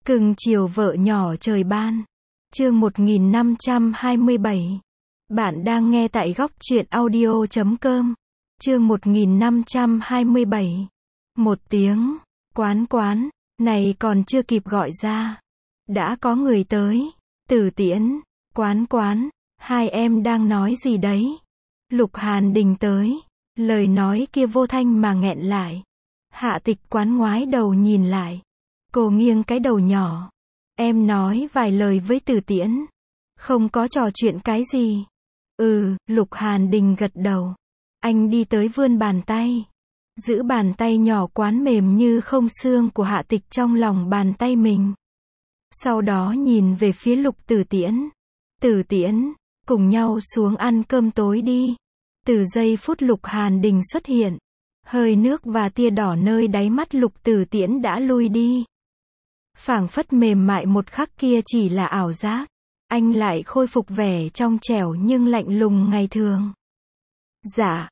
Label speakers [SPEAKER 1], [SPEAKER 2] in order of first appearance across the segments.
[SPEAKER 1] Cưng chiều vợ nhỏ trời ban. Chương 1527. Bạn đang nghe tại góc truyện audio.com. Chương 1527. Một tiếng, quán, này còn chưa kịp gọi ra. Đã có người tới. Tử Tiễn, quán, hai em đang nói gì đấy? Lục Hàn Đình tới. Lời nói kia vô thanh mà nghẹn lại. Hạ Tịch Quán ngoái đầu nhìn lại. Cô nghiêng cái đầu nhỏ. Em nói vài lời với Tử Tiễn. Không có trò chuyện cái gì. Lục Hàn Đình gật đầu. Anh đi tới vươn bàn tay. Giữ bàn tay nhỏ quán mềm như không xương của Hạ Tịch trong lòng bàn tay mình. Sau đó nhìn về phía Lục Tử Tiễn. Tử Tiễn, cùng nhau xuống ăn cơm tối đi. Từ giây phút Lục Hàn Đình xuất hiện, hơi nước và tia đỏ nơi đáy mắt Lục Tử Tiễn đã lui đi. Phảng phất mềm mại một khắc kia chỉ là ảo giác. Anh lại khôi phục vẻ trong trẻo nhưng lạnh lùng ngày thường. Dạ,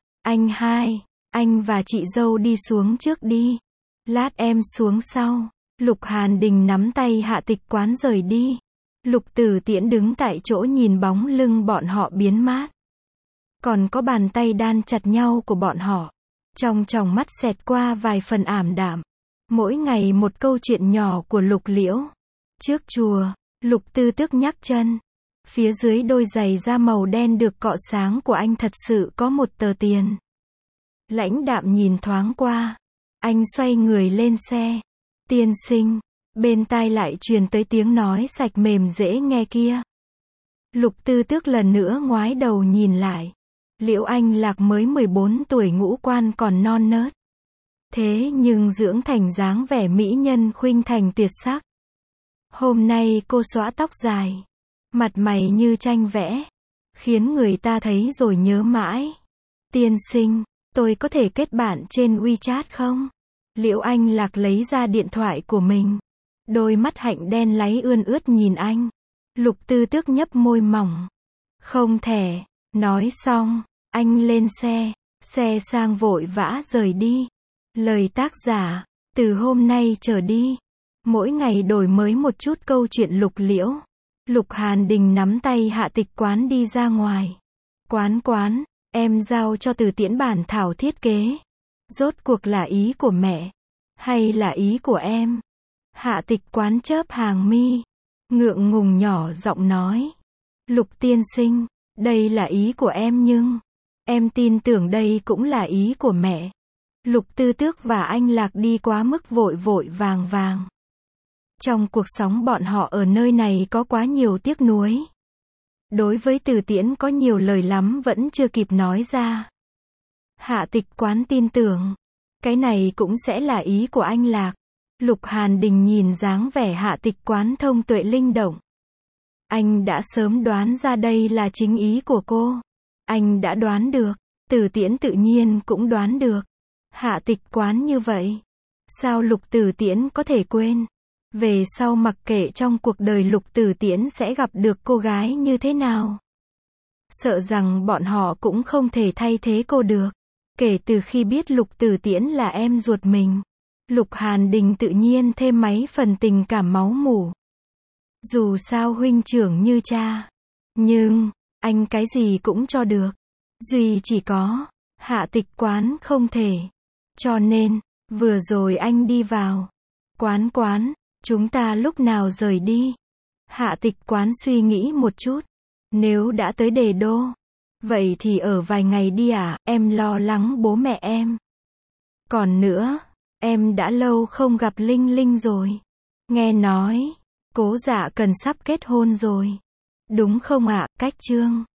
[SPEAKER 1] anh và chị dâu đi xuống trước đi. Lát em xuống sau. Lục Hàn Đình nắm tay Hạ Tịch Quán rời đi. Lục Tử Tiễn đứng tại chỗ nhìn bóng lưng bọn họ biến mất. Còn có bàn tay đan chặt nhau của bọn họ. Trong tròng mắt xẹt qua vài phần ảm đạm. Mỗi ngày một câu chuyện nhỏ của Lục Liễu. Trước chùa, Lục Tư Tước nhắc chân. Phía dưới đôi giày da màu đen được cọ sáng của anh thật sự có một tờ tiền. Lãnh đạm nhìn thoáng qua. Anh xoay người lên xe. Tiên sinh. Bên tai lại truyền tới tiếng nói sạch mềm dễ nghe kia. Lục Tư Tước lần nữa ngoái đầu nhìn lại. Liễu Anh Lạc mới 14 tuổi, ngũ quan còn non nớt. Thế nhưng dưỡng thành dáng vẻ mỹ nhân khuynh thành tuyệt sắc. Hôm nay cô xõa tóc dài. Mặt mày như tranh vẽ. Khiến người ta thấy rồi nhớ mãi. Tiên sinh, tôi có thể kết bạn trên WeChat không? Liễu Anh Lạc lấy ra điện thoại của mình. Đôi mắt hạnh đen láy ươn ướt nhìn anh. Lục Tư Tước nhấp môi mỏng. Không thể. Nói xong, anh lên xe. Xe sang vội vã rời đi. Lời tác giả, từ hôm nay trở đi, mỗi ngày đổi mới một chút câu chuyện Lục Liễu. Lục Hàn Đình nắm tay Hạ Tịch Quán đi ra ngoài. Quán, em giao cho Tử Tiễn bản thảo thiết kế. Rốt cuộc là ý của mẹ, hay là ý của em? Hạ Tịch Quán chớp hàng mi, ngượng ngùng nhỏ giọng nói. Lục tiên sinh, đây là ý của em nhưng em tin tưởng đây cũng là ý của mẹ. Lục Tư Tước và anh Lạc đi quá mức vội vàng. Trong cuộc sống bọn họ ở nơi này có quá nhiều tiếc nuối. Đối với Tử Tiễn có nhiều lời lắm vẫn chưa kịp nói ra. Hạ Tịch Quán tin tưởng, cái này cũng sẽ là ý của anh Lạc. Lục Hàn Đình nhìn dáng vẻ Hạ Tịch Quán thông tuệ linh động. Anh đã sớm đoán ra đây là chính ý của cô. Anh đã đoán được, Tử Tiễn tự nhiên cũng đoán được. Hạ Tịch Quán như vậy, sao Lục Tử Tiễn có thể quên? Về sau mặc kệ trong cuộc đời Lục Tử Tiễn sẽ gặp được cô gái như thế nào, sợ rằng bọn họ cũng không thể thay thế cô được. Kể từ khi biết Lục Tử Tiễn là em ruột mình, Lục Hàn Đình tự nhiên thêm mấy phần tình cảm máu mủ. Dù sao huynh trưởng như cha, nhưng anh cái gì cũng cho được, duy chỉ có Hạ Tịch Quán không thể. Cho nên, vừa rồi anh đi vào. Quán, chúng ta lúc nào rời đi? Hạ Tịch Quán suy nghĩ một chút. Nếu đã tới Đề Đô, vậy thì ở vài ngày đi à, em lo lắng bố mẹ em. Còn nữa, em đã lâu không gặp Linh Linh rồi. Nghe nói, Cố Dạ Cần sắp kết hôn rồi. Đúng không ạ? Cách chương